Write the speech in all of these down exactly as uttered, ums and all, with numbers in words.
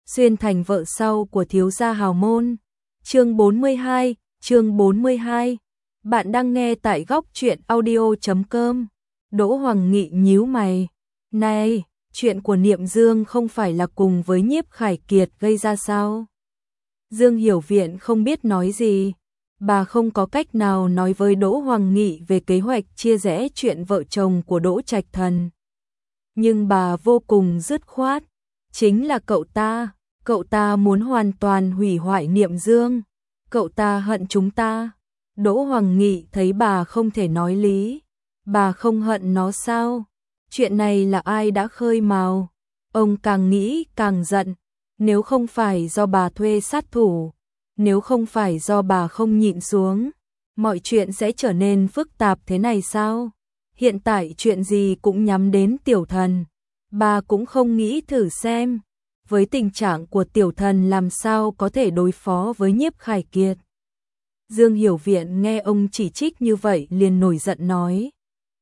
xuyên thành vợ sau của thiếu gia hào môn. Chương bốn mươi hai, chương bốn mươi hai. Bạn đang nghe tại góc truyện audio chấm com. Đỗ Hoàng Nghị nhíu mày. Này, chuyện của Niệm Dương không phải là cùng với Nhiếp Khải Kiệt gây ra sao? Dương Hiểu Viện không biết nói gì. Bà không có cách nào nói với Đỗ Hoàng Nghị về kế hoạch chia rẽ chuyện vợ chồng của Đỗ Trạch Thần. Nhưng bà vô cùng dứt khoát. Chính là cậu ta, cậu ta muốn hoàn toàn hủy hoại Niệm Dương. Cậu ta hận chúng ta. Đỗ Hoàng Nghị thấy bà không thể nói lý. Bà không hận nó sao? Chuyện này là ai đã khơi mào? Ông càng nghĩ càng giận. Nếu không phải do bà thuê sát thủ, nếu không phải do bà không nhịn xuống, mọi chuyện sẽ trở nên phức tạp thế này sao? Hiện tại chuyện gì cũng nhắm đến Tiểu Thần. Bà cũng không nghĩ thử xem, với tình trạng của Tiểu Thần làm sao có thể đối phó với Nhiếp Khải Kiệt. Dương Hiểu Viện nghe ông chỉ trích như vậy liền nổi giận nói.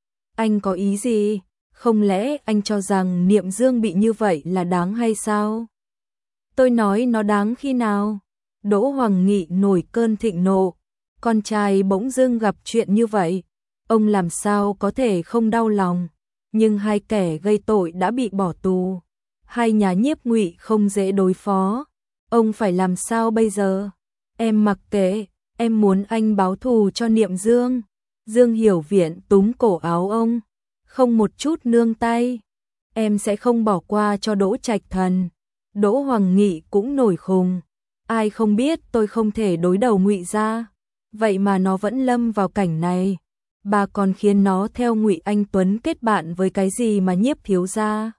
Anh có ý gì? Không lẽ anh cho rằng Niệm Dương bị như vậy là đáng hay sao? Tôi nói nó đáng khi nào? Đỗ Hoàng Nghị nổi cơn thịnh nộ. Con trai bỗng dưng gặp chuyện như vậy, ông làm sao có thể không đau lòng? Nhưng hai kẻ gây tội đã bị bỏ tù, hai nhà Nhiếp Ngụy không dễ đối phó. Ông phải làm sao bây giờ? Em mặc kệ, em muốn anh báo thù cho Niệm Dương. Dương Hiểu Viện túm cổ áo ông, không một chút nương tay. Em sẽ không bỏ qua cho Đỗ Trạch Thần. Đỗ Hoàng Nghị cũng nổi khùng. Ai không biết tôi không thể đối đầu Ngụy gia, vậy mà nó vẫn lâm vào cảnh này. Bà còn khiến nó theo Ngụy Anh Tuấn kết bạn với cái gì mà Nhiếp thiếu gia.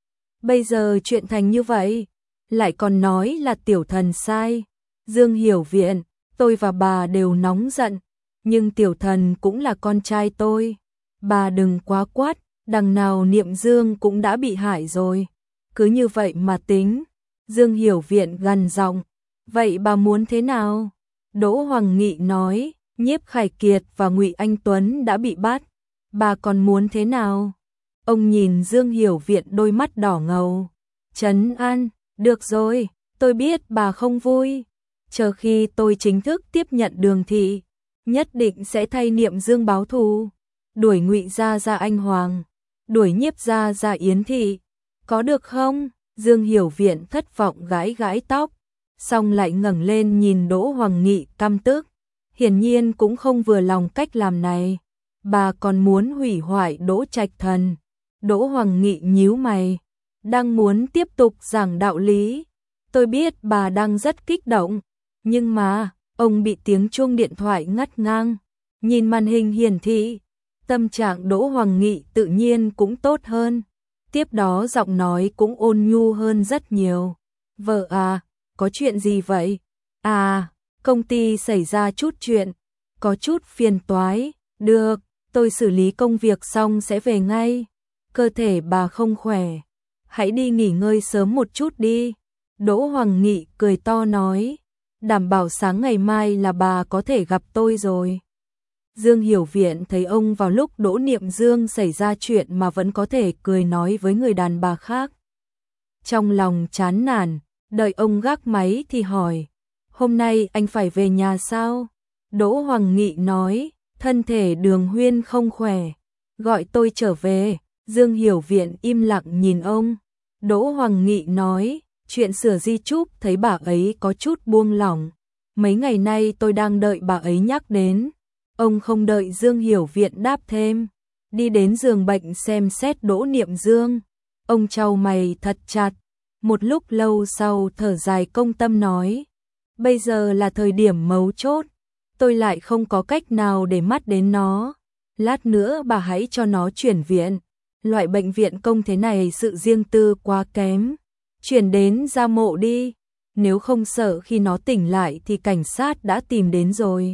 Bây giờ chuyện thành như vậy, lại còn nói là Tiểu Thần sai. Dương Hiểu Viện, tôi và bà đều nóng giận, nhưng Tiểu Thần cũng là con trai tôi. Bà đừng quá quát, đằng nào Niệm Dương cũng đã bị hại rồi. Cứ như vậy mà tính. Dương Hiểu Viện gằn giọng. Vậy bà muốn thế nào? Đỗ Hoàng Nghị nói, Nhiếp Khải Kiệt và Ngụy Anh Tuấn đã bị bắt. Bà còn muốn thế nào? Ông nhìn Dương Hiểu Viện đôi mắt đỏ ngầu. Trấn an, được rồi, tôi biết bà không vui. Chờ khi tôi chính thức tiếp nhận Đường thị, nhất định sẽ thay Niệm Dương báo thù. Đuổi Ngụy gia ra Anh Hoàng, đuổi Nhiếp gia ra Yến thị. Có được không? Dương Hiểu Viện thất vọng gãi gãi tóc, xong lại ngẩng lên nhìn Đỗ Hoàng Nghị căm tức. Hiển nhiên cũng không vừa lòng cách làm này. Bà còn muốn hủy hoại Đỗ Trạch Thần. Đỗ Hoàng Nghị nhíu mày, đang muốn tiếp tục giảng đạo lý. Tôi biết bà đang rất kích động, nhưng mà, ông bị tiếng chuông điện thoại ngắt ngang. Nhìn màn hình hiển thị, tâm trạng Đỗ Hoàng Nghị tự nhiên cũng tốt hơn. Tiếp đó giọng nói cũng ôn nhu hơn rất nhiều. Vợ à, có chuyện gì vậy? À, công ty xảy ra chút chuyện, có chút phiền toái. Được, tôi xử lý công việc xong sẽ về ngay. Cơ thể bà không khỏe, hãy đi nghỉ ngơi sớm một chút đi. Đỗ Hoàng Nghị cười to nói, đảm bảo sáng ngày mai là bà có thể gặp tôi rồi. Dương Hiểu Viện thấy ông vào lúc Đỗ Niệm Dương xảy ra chuyện mà vẫn có thể cười nói với người đàn bà khác. Trong lòng chán nản, đợi ông gác máy thì hỏi, hôm nay anh phải về nhà sao? Đỗ Hoàng Nghị nói, thân thể Đường Huyên không khỏe, gọi tôi trở về. Dương Hiểu Viện im lặng nhìn ông. Đỗ Hoàng Nghị nói, chuyện sửa di chúc thấy bà ấy có chút buông lỏng. Mấy ngày nay tôi đang đợi bà ấy nhắc đến. Ông không đợi Dương Hiểu Viện đáp thêm, đi đến giường bệnh xem xét Đỗ Niệm Dương. Ông chau mày thật chặt, một lúc lâu sau thở dài công tâm nói, bây giờ là thời điểm mấu chốt, tôi lại không có cách nào để mắt đến nó. Lát nữa bà hãy cho nó chuyển viện, loại bệnh viện công thế này sự riêng tư quá kém. Chuyển đến Gia Mộ đi, nếu không sợ khi nó tỉnh lại thì cảnh sát đã tìm đến rồi.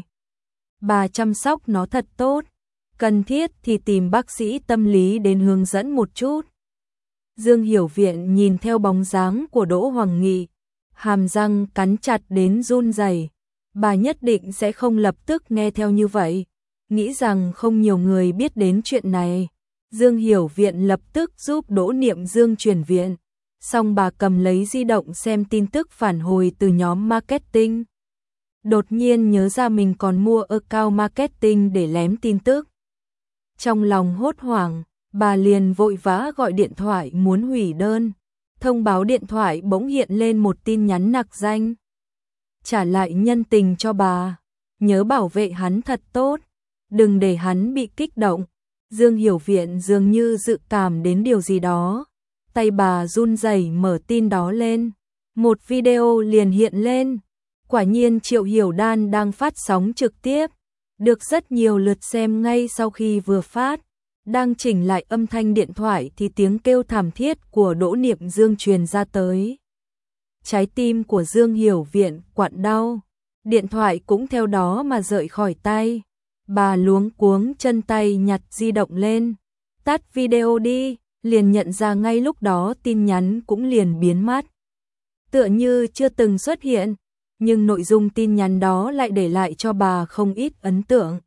Bà chăm sóc nó thật tốt, cần thiết thì tìm bác sĩ tâm lý đến hướng dẫn một chút. Dương Hiểu Viện nhìn theo bóng dáng của Đỗ Hoàng Nghị, hàm răng cắn chặt đến run rẩy. Bà nhất định sẽ không lập tức nghe theo như vậy, nghĩ rằng không nhiều người biết đến chuyện này. Dương Hiểu Viện lập tức giúp Đỗ Niệm Dương chuyển viện. Xong bà cầm lấy di động xem tin tức phản hồi từ nhóm marketing. Đột nhiên nhớ ra mình còn mua account marketing để lém tin tức. Trong lòng hốt hoảng, bà liền vội vã gọi điện thoại muốn hủy đơn. Thông báo điện thoại bỗng hiện lên một tin nhắn nặc danh. Trả lại nhân tình cho bà, nhớ bảo vệ hắn thật tốt, đừng để hắn bị kích động. Dương Hiểu Viện dường như dự cảm đến điều gì đó. Tay bà run rẩy mở tin đó lên. Một video liền hiện lên. Quả nhiên Triệu Hiểu Đan đang phát sóng trực tiếp. Được rất nhiều lượt xem ngay sau khi vừa phát. Đang chỉnh lại âm thanh điện thoại thì tiếng kêu thảm thiết của Đỗ Niệm Dương truyền ra tới. Trái tim của Dương Hiểu Viện quặn đau. Điện thoại cũng theo đó mà rời khỏi tay. Bà luống cuống chân tay nhặt di động lên. Tắt video đi, liền nhận ra ngay lúc đó tin nhắn cũng liền biến mất. Tựa như chưa từng xuất hiện, nhưng nội dung tin nhắn đó lại để lại cho bà không ít ấn tượng.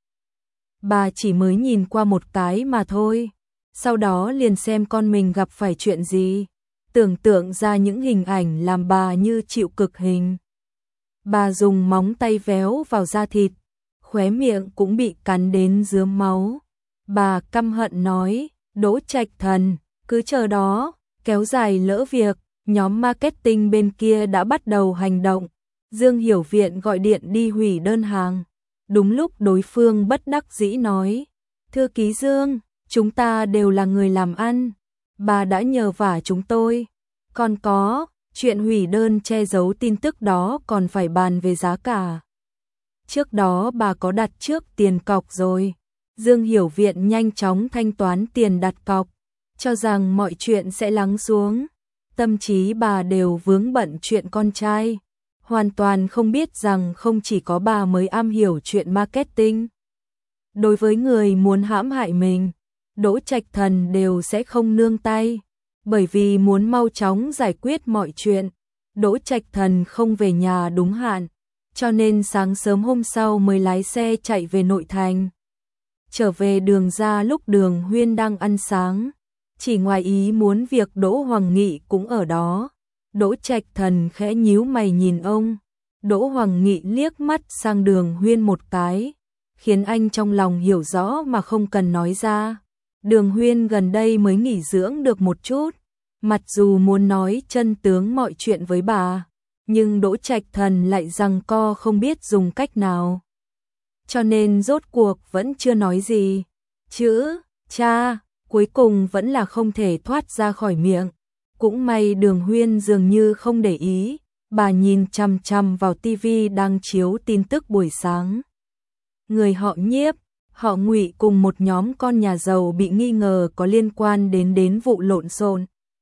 Bà chỉ mới nhìn qua một cái mà thôi, sau đó liền xem con mình gặp phải chuyện gì, tưởng tượng ra những hình ảnh làm bà như chịu cực hình. Bà dùng móng tay véo vào da thịt, khóe miệng cũng bị cắn đến rướm máu. Bà căm hận nói, Đỗ Trạch Thần, cứ chờ đó, kéo dài lỡ việc, nhóm marketing bên kia đã bắt đầu hành động. Dương Hiểu Viện gọi điện đi hủy đơn hàng. Đúng lúc đối phương bất đắc dĩ nói, thư ký Dương, chúng ta đều là người làm ăn, bà đã nhờ vả chúng tôi. Còn có, chuyện hủy đơn che giấu tin tức đó còn phải bàn về giá cả. Trước đó bà có đặt trước tiền cọc rồi. Dương Hiểu Viện nhanh chóng thanh toán tiền đặt cọc, cho rằng mọi chuyện sẽ lắng xuống. Tâm trí bà đều vướng bận chuyện con trai, hoàn toàn không biết rằng không chỉ có bà mới am hiểu chuyện marketing. Đối với người muốn hãm hại mình, Đỗ Trạch Thần đều sẽ không nương tay, bởi vì muốn mau chóng giải quyết mọi chuyện. Đỗ Trạch Thần không về nhà đúng hạn, cho nên sáng sớm hôm sau mới lái xe chạy về nội thành. Trở về đường ra lúc Đường Huyên đang ăn sáng, chỉ ngoài ý muốn việc Đỗ Hoàng Nghị cũng ở đó. Đỗ Trạch Thần khẽ nhíu mày nhìn ông. Đỗ Hoàng Nghị liếc mắt sang Đường Huyên một cái, khiến anh trong lòng hiểu rõ mà không cần nói ra. Đường Huyên gần đây mới nghỉ dưỡng được một chút, mặc dù muốn nói chân tướng mọi chuyện với bà, nhưng Đỗ Trạch Thần lại giằng co không biết dùng cách nào. Cho nên rốt cuộc vẫn chưa nói gì. Chữ, cha, cuối cùng vẫn là không thể thoát ra khỏi miệng. Cũng may Đường Huyên dường như không để ý, bà nhìn chằm chằm vào tivi đang chiếu tin tức buổi sáng. Người họ Nhiếp, họ Ngụy cùng một nhóm con nhà giàu bị nghi ngờ có liên quan đến đến vụ lộn xộn.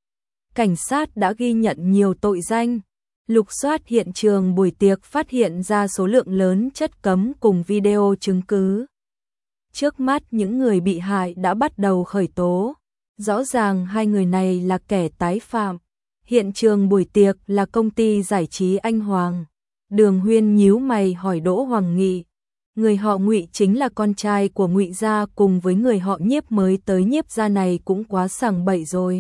Cảnh sát đã ghi nhận nhiều tội danh, lục soát hiện trường buổi tiệc phát hiện ra số lượng lớn chất cấm cùng video chứng cứ. Trước mắt những người bị hại đã bắt đầu khởi tố. Rõ ràng hai người này là kẻ tái phạm. Hiện trường buổi tiệc là công ty giải trí Anh Hoàng. Đường Huyên nhíu mày hỏi Đỗ Hoàng Nghị. Người họ Ngụy chính là con trai của Ngụy gia, cùng với người họ Nhiếp mới tới Nhiếp gia này cũng quá sằng bậy rồi.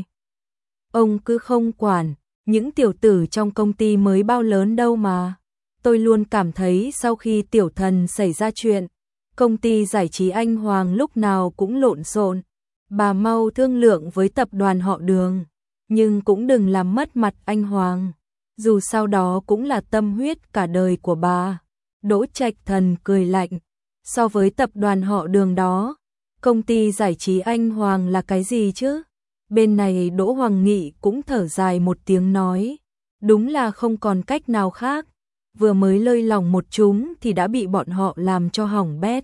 Ông cứ không quản, những tiểu tử trong công ty mới bao lớn đâu mà. Tôi luôn cảm thấy sau khi tiểu thần xảy ra chuyện, công ty giải trí Anh Hoàng lúc nào cũng lộn xộn. Bà mau thương lượng với tập đoàn họ Đường, nhưng cũng đừng làm mất mặt anh Hoàng. Dù sau đó cũng là tâm huyết cả đời của bà. Đỗ Trạch Thần cười lạnh. So với tập đoàn họ Đường đó, công ty giải trí Anh Hoàng là cái gì chứ? Bên này Đỗ Hoàng Nghị cũng thở dài một tiếng nói. Đúng là không còn cách nào khác. Vừa mới lơi lòng một chúng thì đã bị bọn họ làm cho hỏng bét.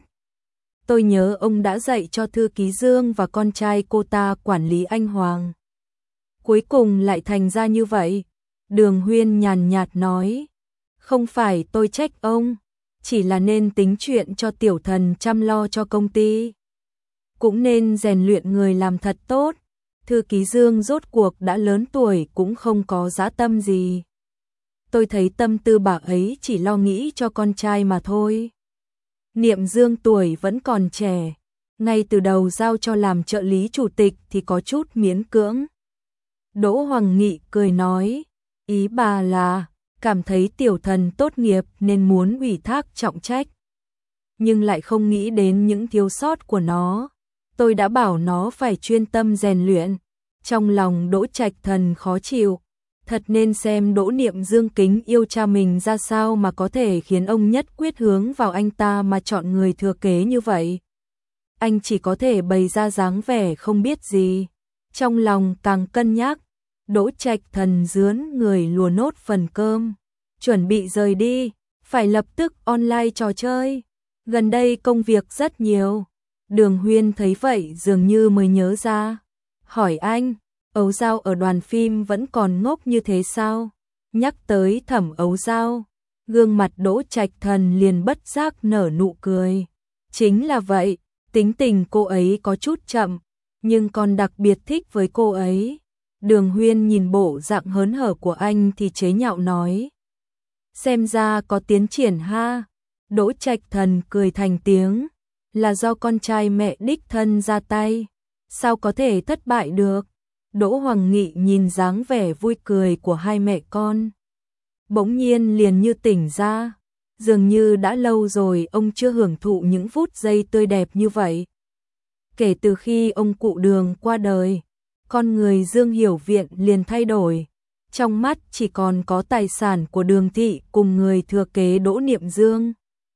Tôi nhớ ông đã dạy cho thư ký Dương và con trai cô ta quản lý Anh Hoàng. Cuối cùng lại thành ra như vậy. Đường Huyên nhàn nhạt nói. Không phải tôi trách ông, chỉ là nên tính chuyện cho tiểu thần chăm lo cho công ty. Cũng nên rèn luyện người làm thật tốt. Thư ký Dương rốt cuộc đã lớn tuổi cũng không có dã tâm gì. Tôi thấy tâm tư bà ấy chỉ lo nghĩ cho con trai mà thôi. Niệm Dương tuổi vẫn còn trẻ, ngay từ đầu giao cho làm trợ lý chủ tịch thì có chút miễn cưỡng. Đỗ Hoàng Nghị cười nói, ý bà là cảm thấy tiểu thần tốt nghiệp nên muốn ủy thác trọng trách, nhưng lại không nghĩ đến những thiếu sót của nó. Tôi đã bảo nó phải chuyên tâm rèn luyện. Trong lòng Đỗ Trạch Thần khó chịu, thật nên xem Đỗ Niệm Dương kính yêu cha mình ra sao mà có thể khiến ông nhất quyết hướng vào anh ta mà chọn người thừa kế như vậy. Anh chỉ có thể bày ra dáng vẻ không biết gì. Trong lòng càng cân nhắc, Đỗ Trạch Thần rướn người lùa nốt phần cơm, chuẩn bị rời đi, phải lập tức online trò chơi. Gần đây công việc rất nhiều. Đường Huyên thấy vậy dường như mới nhớ ra, hỏi anh, Ấu Dao ở đoàn phim vẫn còn ngốc như thế sao? Nhắc tới Thẩm Ấu Dao, gương mặt Đỗ Trạch Thần liền bất giác nở nụ cười. Chính là vậy, tính tình cô ấy có chút chậm, nhưng còn đặc biệt thích với cô ấy. Đường Huyên nhìn bộ dạng hớn hở của anh thì chế nhạo nói, xem ra có tiến triển ha. Đỗ Trạch Thần cười thành tiếng, là do con trai mẹ đích thân ra tay, sao có thể thất bại được. Đỗ Hoàng Nghị nhìn dáng vẻ vui cười của hai mẹ con, bỗng nhiên liền như tỉnh ra, dường như đã lâu rồi ông chưa hưởng thụ những phút giây tươi đẹp như vậy. Kể từ khi ông cụ Đường qua đời, con người Dương Hiểu Viện liền thay đổi, trong mắt chỉ còn có tài sản của Đường thị cùng người thừa kế Đỗ Niệm Dương.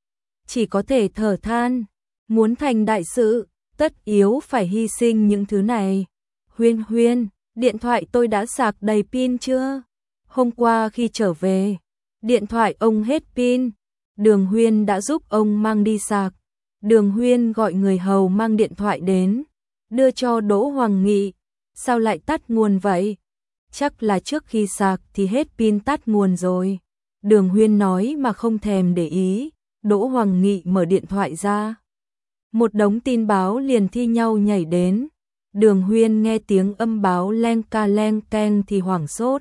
Chỉ có thể thở than, muốn thành đại sự, tất yếu phải hy sinh những thứ này. Huyên Huyên, điện thoại tôi đã sạc đầy pin chưa? Hôm qua khi trở về, điện thoại ông hết pin. Đường Huyên đã giúp ông mang đi sạc. Đường Huyên gọi người hầu mang điện thoại đến, đưa cho Đỗ Hoàng Nghị. Sao lại tắt nguồn vậy? Chắc là trước khi sạc thì hết pin tắt nguồn rồi. Đường Huyên nói mà không thèm để ý. Đỗ Hoàng Nghị mở điện thoại ra, một đống tin báo liền thi nhau nhảy đến. Đường Huyên nghe tiếng âm báo leng ca leng keng thì hoảng sốt.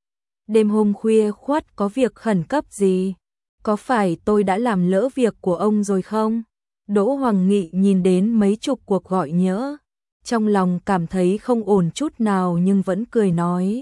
Đêm hôm khuya khoắt có việc khẩn cấp gì? Có phải tôi đã làm lỡ việc của ông rồi không? Đỗ Hoàng Nghị nhìn đến mấy chục cuộc gọi nhỡ, trong lòng cảm thấy không ổn chút nào nhưng vẫn cười nói,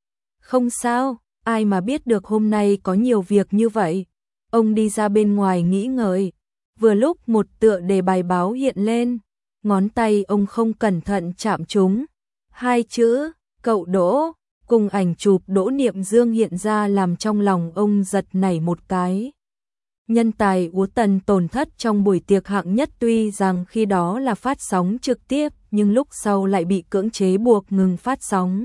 không sao, ai mà biết được hôm nay có nhiều việc như vậy. Ông đi ra bên ngoài nghĩ ngợi, vừa lúc một tựa đề bài báo hiện lên, ngón tay ông không cẩn thận chạm trúng hai chữ cậu Đỗ, cùng ảnh chụp Đỗ Niệm Dương hiện ra làm trong lòng ông giật nảy một cái. Nhân tài Úa Tần tổn thất trong buổi tiệc hạng nhất, tuy rằng khi đó là phát sóng trực tiếp nhưng lúc sau lại bị cưỡng chế buộc ngừng phát sóng.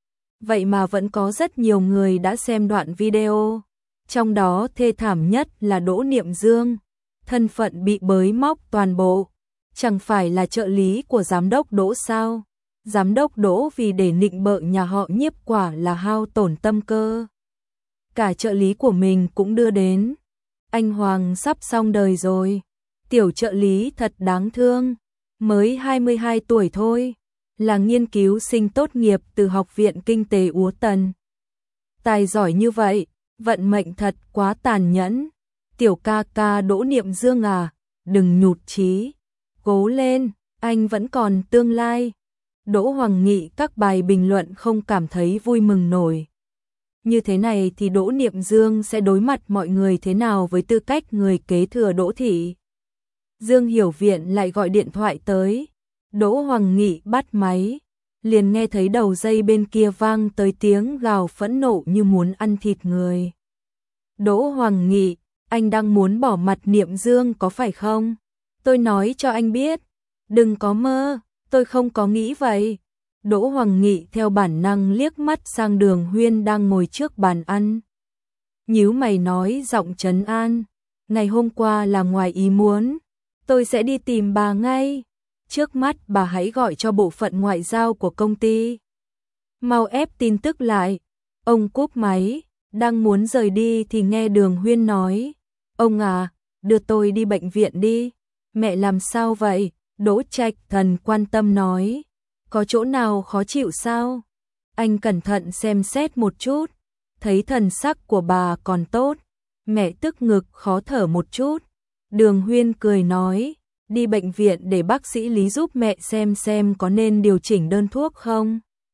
Vậy mà vẫn có rất nhiều người đã xem đoạn video. Trong đó thê thảm nhất là Đỗ Niệm Dương, thân phận bị bới móc toàn bộ, chẳng phải là trợ lý của giám đốc Đỗ sao? Giám đốc Đỗ vì để nịnh bợ nhà họ Nhiếp quả là hao tổn tâm cơ. Cả trợ lý của mình cũng đưa đến. Anh Hoàng sắp xong đời rồi. Tiểu trợ lý thật đáng thương, mới hai mươi hai tuổi thôi, là nghiên cứu sinh tốt nghiệp từ Học viện Kinh tế Úa Tần. Tài giỏi như vậy, vận mệnh thật quá tàn nhẫn. Tiểu ca ca Đỗ Niệm Dương à, đừng nhụt chí, cố lên, anh vẫn còn tương lai. Đỗ Hoàng Nghị các bài bình luận không cảm thấy vui mừng nổi. Như thế này thì Đỗ Niệm Dương sẽ đối mặt mọi người thế nào với tư cách người kế thừa Đỗ thị? Dương Hiểu Viện lại gọi điện thoại tới. Đỗ Hoàng Nghị bắt máy, liền nghe thấy đầu dây bên kia vang tới tiếng gào phẫn nộ như muốn ăn thịt người. Đỗ Hoàng Nghị, anh đang muốn bỏ mặt Niệm Dương có phải không? Tôi nói cho anh biết, đừng có mơ, tôi không có nghĩ vậy. Đỗ Hoàng Nghị theo bản năng liếc mắt sang Đường Huyên đang ngồi trước bàn ăn. Nhíu mày nói giọng trấn an, ngày hôm qua là ngoài ý muốn, tôi sẽ đi tìm bà ngay. Trước mắt bà hãy gọi cho bộ phận ngoại giao của công ty. Mau ép tin tức lại. Ông cúp máy, đang muốn rời đi thì nghe Đường Huyên nói, ông à, đưa tôi đi bệnh viện đi. Mẹ làm sao vậy? Đỗ Trạch Thần quan tâm nói, có chỗ nào khó chịu sao? Anh cẩn thận xem xét một chút, thấy thần sắc của bà còn tốt, mẹ tức ngực khó thở một chút. Đường Huyên cười nói, đi bệnh viện để bác sĩ Lý giúp mẹ xem xem có nên điều chỉnh đơn thuốc không.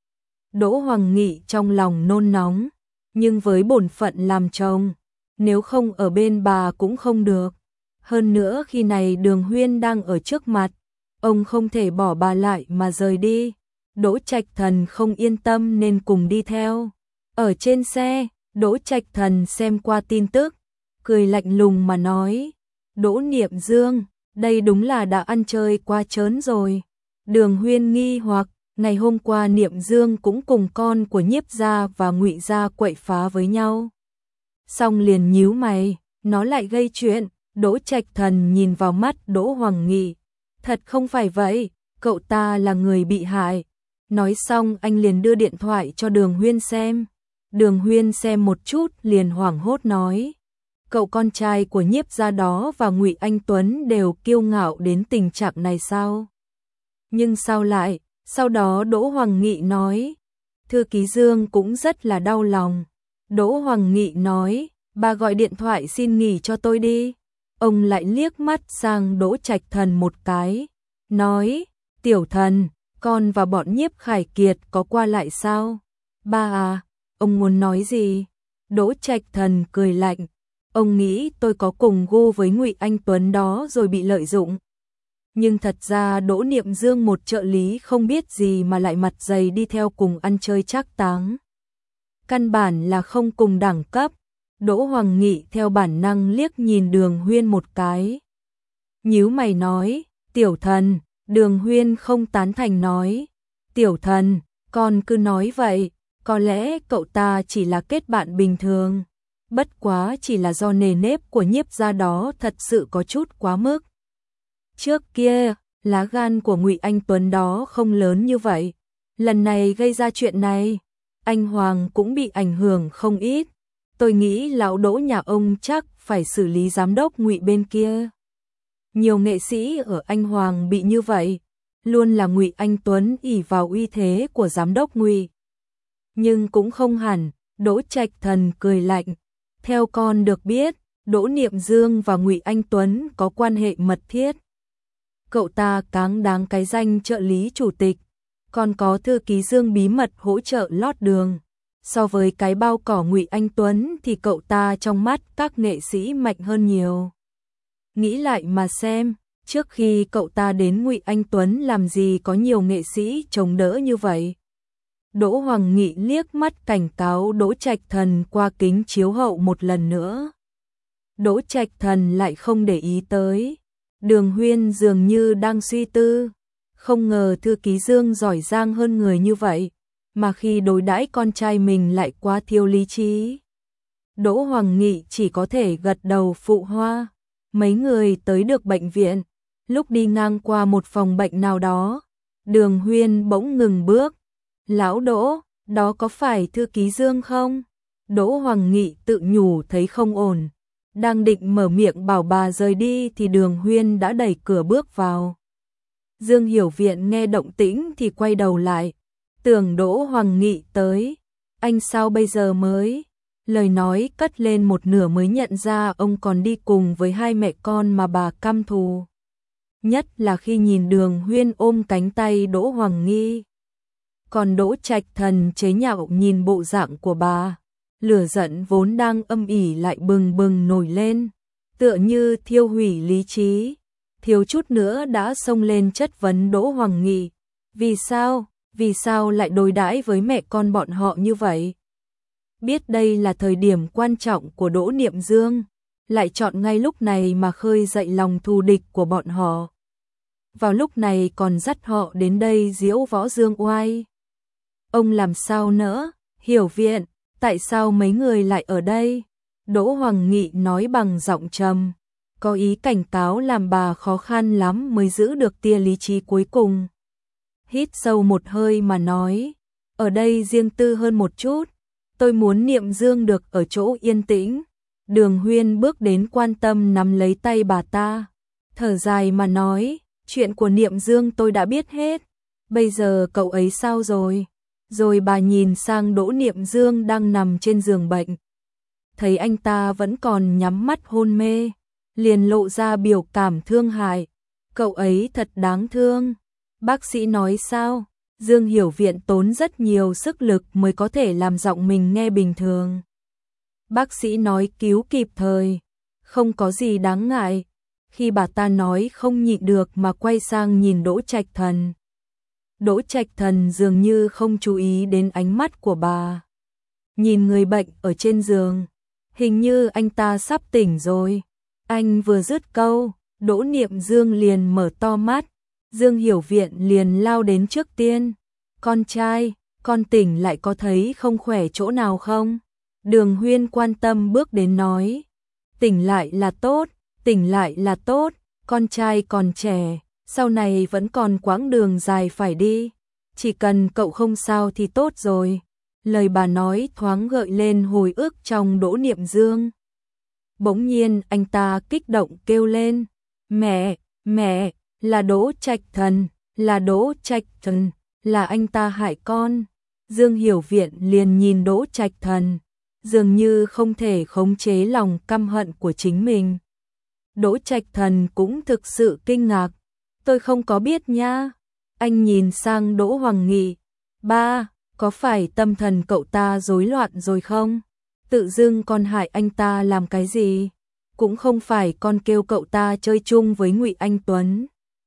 Đỗ Hoàng Nghị trong lòng nôn nóng, nhưng với bổn phận làm chồng, nếu không ở bên bà cũng không được. Hơn nữa khi này Đường Huyên đang ở trước mặt, ông không thể bỏ bà lại mà rời đi. Đỗ Trạch Thần không yên tâm nên cùng đi theo. Ở trên xe, Đỗ Trạch Thần xem qua tin tức, cười lạnh lùng mà nói, Đỗ Niệm Dương, đây đúng là đã ăn chơi quá trớn rồi. Đường Huyên nghi hoặc, ngày hôm qua Niệm Dương cũng cùng con của Nhiếp gia và Ngụy gia quậy phá với nhau. Xong liền nhíu mày, nó lại gây chuyện. Đỗ Trạch Thần nhìn vào mắt Đỗ Hoàng Nghị, thật không phải vậy, cậu ta là người bị hại. Nói xong anh liền đưa điện thoại cho Đường Huyên xem. Đường Huyên xem một chút liền hoảng hốt nói, cậu con trai của Nhiếp gia đó và Ngụy Anh Tuấn đều kiêu ngạo đến tình trạng này sao? Nhưng sao lại? Sau đó Đỗ Hoàng Nghị nói, thư ký Dương cũng rất là đau lòng. Đỗ Hoàng Nghị nói, bà gọi điện thoại xin nghỉ cho tôi đi. Ông lại liếc mắt sang Đỗ Trạch Thần một cái, nói, Tiểu Thần, con và bọn Nhiếp Khải Kiệt có qua lại sao? Ba à, ông muốn nói gì? Đỗ Trạch Thần cười lạnh, ông nghĩ tôi có cùng gu với Ngụy Anh Tuấn đó rồi bị lợi dụng. Nhưng thật ra Đỗ Niệm Dương một trợ lý không biết gì mà lại mặt dày đi theo cùng ăn chơi trác táng. Căn bản là không cùng đẳng cấp. Đỗ Hoàng Nghị theo bản năng liếc nhìn Đường Huyên một cái. Nhíu mày nói, Tiểu Thần. Đường Huyên không tán thành nói, Tiểu Thần, con cứ nói vậy, có lẽ cậu ta chỉ là kết bạn bình thường. Bất quá chỉ là do nề nếp của Nhiếp gia đó thật sự có chút quá mức. Trước kia, lá gan của Ngụy Anh Tuấn đó không lớn như vậy. Lần này gây ra chuyện này, anh Hoàng cũng bị ảnh hưởng không ít. Tôi nghĩ lão Đỗ nhà ông chắc phải xử lý giám đốc Ngụy bên kia. Nhiều nghệ sĩ ở anh Hoàng bị như vậy, luôn là Ngụy Anh Tuấn ỷ vào uy thế của giám đốc Ngụy. Nhưng cũng không hẳn, Đỗ Trạch Thần cười lạnh, theo con được biết, Đỗ Niệm Dương và Ngụy Anh Tuấn có quan hệ mật thiết. Cậu ta cáng đáng cái danh trợ lý chủ tịch, còn có thư ký Dương bí mật hỗ trợ lót đường. So với cái bao cỏ Ngụy Anh Tuấn thì cậu ta trong mắt các nghệ sĩ mạnh hơn nhiều. Nghĩ lại mà xem, trước khi cậu ta đến Ngụy Anh Tuấn làm gì có nhiều nghệ sĩ chống đỡ như vậy. Đỗ Hoàng Nghị liếc mắt cảnh cáo Đỗ Trạch Thần qua kính chiếu hậu một lần nữa. Đỗ Trạch Thần lại không để ý tới. Đường Huyên dường như đang suy tư, không ngờ thư ký Dương giỏi giang hơn người như vậy, mà khi đối đãi con trai mình lại quá thiếu lý trí. Đỗ Hoàng Nghị chỉ có thể gật đầu phụ hoa. Mấy người tới được bệnh viện, lúc đi ngang qua một phòng bệnh nào đó, Đường Huyên bỗng ngừng bước. Lão Đỗ, đó có phải thư ký Dương không? Đỗ Hoàng Nghị tự nhủ thấy không ổn. Đang định mở miệng bảo bà rời đi thì Đường Huyên đã đẩy cửa bước vào. Dương Hiểu Viện nghe động tĩnh thì quay đầu lại. Tưởng Đỗ Hoàng Nghị tới. Anh sao bây giờ mới? Lời nói cất lên một nửa mới nhận ra ông còn đi cùng với hai mẹ con mà bà căm thù. Nhất là khi nhìn Đường Huyên ôm cánh tay Đỗ Hoàng Nghị. Còn Đỗ Trạch Thần chế nhạo nhìn bộ dạng của bà. Lửa giận vốn đang âm ỉ lại bừng bừng nổi lên, tựa như thiêu hủy lý trí, thiếu chút nữa đã xông lên chất vấn Đỗ Hoàng Nghị. Vì sao, vì sao lại đối đãi với mẹ con bọn họ như vậy? Biết đây là thời điểm quan trọng của Đỗ Niệm Dương, lại chọn ngay lúc này mà khơi dậy lòng thù địch của bọn họ. Vào lúc này còn dắt họ đến đây diễu võ dương oai. Ông làm sao nỡ? Hiểu Viện, tại sao mấy người lại ở đây? Đỗ Hoàng Nghị nói bằng giọng trầm, có ý cảnh cáo làm bà khó khăn lắm mới giữ được tia lý trí cuối cùng. Hít sâu một hơi mà nói, ở đây riêng tư hơn một chút, tôi muốn Niệm Dương được ở chỗ yên tĩnh. Đường Huyên bước đến quan tâm nắm lấy tay bà ta, thở dài mà nói, chuyện của Niệm Dương tôi đã biết hết, bây giờ cậu ấy sao rồi? Rồi bà nhìn sang Đỗ Niệm Dương đang nằm trên giường bệnh. Thấy anh ta vẫn còn nhắm mắt hôn mê, liền lộ ra biểu cảm thương hại. Cậu ấy thật đáng thương. Bác sĩ nói sao? Dương Hiểu Viện tốn rất nhiều sức lực mới có thể làm giọng mình nghe bình thường. Bác sĩ nói cứu kịp thời, không có gì đáng ngại. Khi bà ta nói không nhịn được mà quay sang nhìn Đỗ Trạch Thần. Đỗ Trạch Thần dường như không chú ý đến ánh mắt của bà. Nhìn người bệnh ở trên giường, hình như anh ta sắp tỉnh rồi. Anh vừa dứt câu, Đỗ Niệm Dương liền mở to mắt. Dương Hiểu Viện liền lao đến trước tiên. Con trai, con tỉnh lại có thấy không khỏe chỗ nào không? Đường Huyên quan tâm bước đến nói. Tỉnh lại là tốt, tỉnh lại là tốt, con trai còn trẻ, sau này vẫn còn quãng đường dài phải đi. Chỉ cần cậu không sao thì tốt rồi. Lời bà nói thoáng gợi lên hồi ức trong Đỗ Niệm Dương. Bỗng nhiên anh ta kích động kêu lên. Mẹ, mẹ, là Đỗ Trạch Thần, là Đỗ Trạch Thần, là anh ta hại con. Dương Hiểu Viện liền nhìn Đỗ Trạch Thần, dường như không thể khống chế lòng căm hận của chính mình. Đỗ Trạch Thần cũng thực sự kinh ngạc. Tôi không có biết nha. Anh nhìn sang Đỗ Hoàng Nghị. Ba, có phải tâm thần cậu ta rối loạn rồi không? Tự dưng con hại anh ta làm cái gì? Cũng không phải con kêu cậu ta chơi chung với Ngụy Anh Tuấn.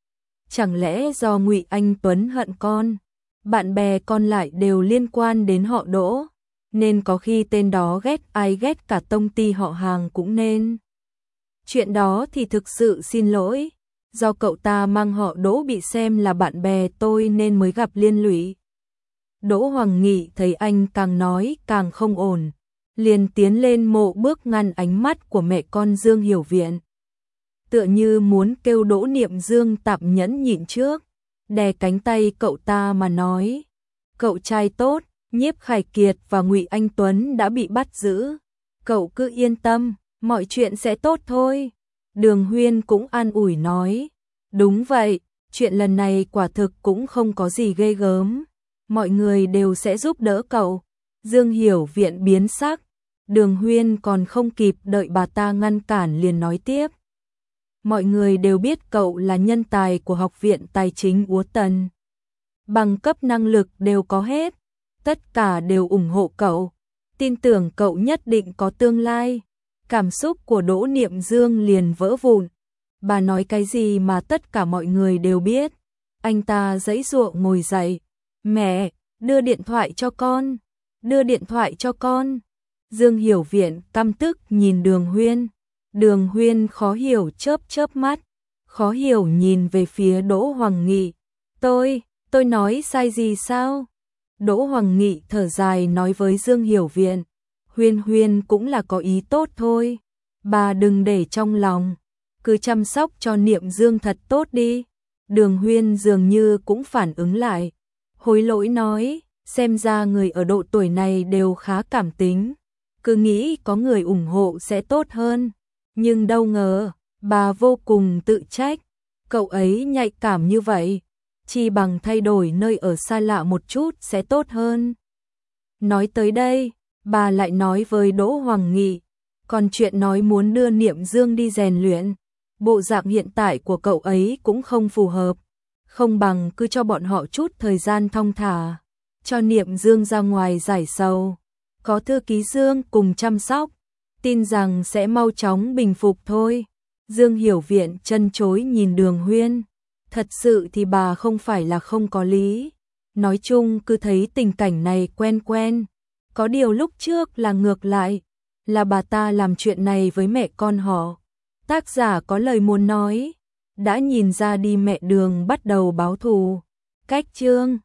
Chẳng lẽ do Ngụy Anh Tuấn hận con? Bạn bè con lại đều liên quan đến họ Đỗ, nên có khi tên đó ghét ai ghét cả tông ty họ hàng cũng nên. Chuyện đó thì thực sự xin lỗi, do cậu ta mang họ Đỗ bị xem là bạn bè tôi nên mới gặp liên lụy. Đỗ Hoàng Nghị thấy anh càng nói càng không ổn, liền tiến lên mộ bước ngăn ánh mắt của mẹ con Dương Hiểu Viện. Tựa như muốn kêu Đỗ Niệm Dương tạm nhẫn nhịn trước, đè cánh tay cậu ta mà nói. Cậu trai tốt, Nhiếp Khải Kiệt và Ngụy Anh Tuấn đã bị bắt giữ. Cậu cứ yên tâm, mọi chuyện sẽ tốt thôi. Đường Huyên cũng an ủi nói. Đúng vậy, chuyện lần này quả thực cũng không có gì ghê gớm. Mọi người đều sẽ giúp đỡ cậu. Dương Hiểu Viện biến sắc. Đường Huyên còn không kịp đợi bà ta ngăn cản liền nói tiếp. Mọi người đều biết cậu là nhân tài của Học viện Tài chính Úa Tần. Bằng cấp năng lực đều có hết. Tất cả đều ủng hộ cậu. Tin tưởng cậu nhất định có tương lai. Cảm xúc của Đỗ Niệm Dương liền vỡ vụn. Bà nói cái gì mà tất cả mọi người đều biết. Anh ta giãy giụa ngồi dậy. Mẹ, đưa điện thoại cho con. Đưa điện thoại cho con. Dương Hiểu Viện căm tức nhìn Đường Huyên. Đường Huyên khó hiểu chớp chớp mắt. Khó hiểu nhìn về phía Đỗ Hoàng Nghị. Tôi, tôi nói sai gì sao? Đỗ Hoàng Nghị thở dài nói với Dương Hiểu Viện. Huyên Huyên cũng là có ý tốt thôi. Bà đừng để trong lòng. Cứ chăm sóc cho Niệm Dương thật tốt đi. Đường Huyên dường như cũng phản ứng lại. Hối lỗi nói, xem ra người ở độ tuổi này đều khá cảm tính. Cứ nghĩ có người ủng hộ sẽ tốt hơn. Nhưng đâu ngờ, bà vô cùng tự trách. Cậu ấy nhạy cảm như vậy. Chỉ bằng thay đổi nơi ở xa lạ một chút sẽ tốt hơn. Nói tới đây, bà lại nói với Đỗ Hoàng Nghị. Còn chuyện nói muốn đưa Niệm Dương đi rèn luyện. Bộ dạng hiện tại của cậu ấy cũng không phù hợp. Không bằng cứ cho bọn họ chút thời gian thong thả. Cho Niệm Dương ra ngoài giải sầu. Có thư ký Dương cùng chăm sóc. Tin rằng sẽ mau chóng bình phục thôi. Dương Hiểu Viện chân chối nhìn Đường Huyên. Thật sự thì bà không phải là không có lý. Nói chung cứ thấy tình cảnh này quen quen. Có điều lúc trước là ngược lại. Là bà ta làm chuyện này với mẹ con họ. Tác giả có lời muốn nói. Đã nhìn ra đi mẹ Đường bắt đầu báo thù. Cách chương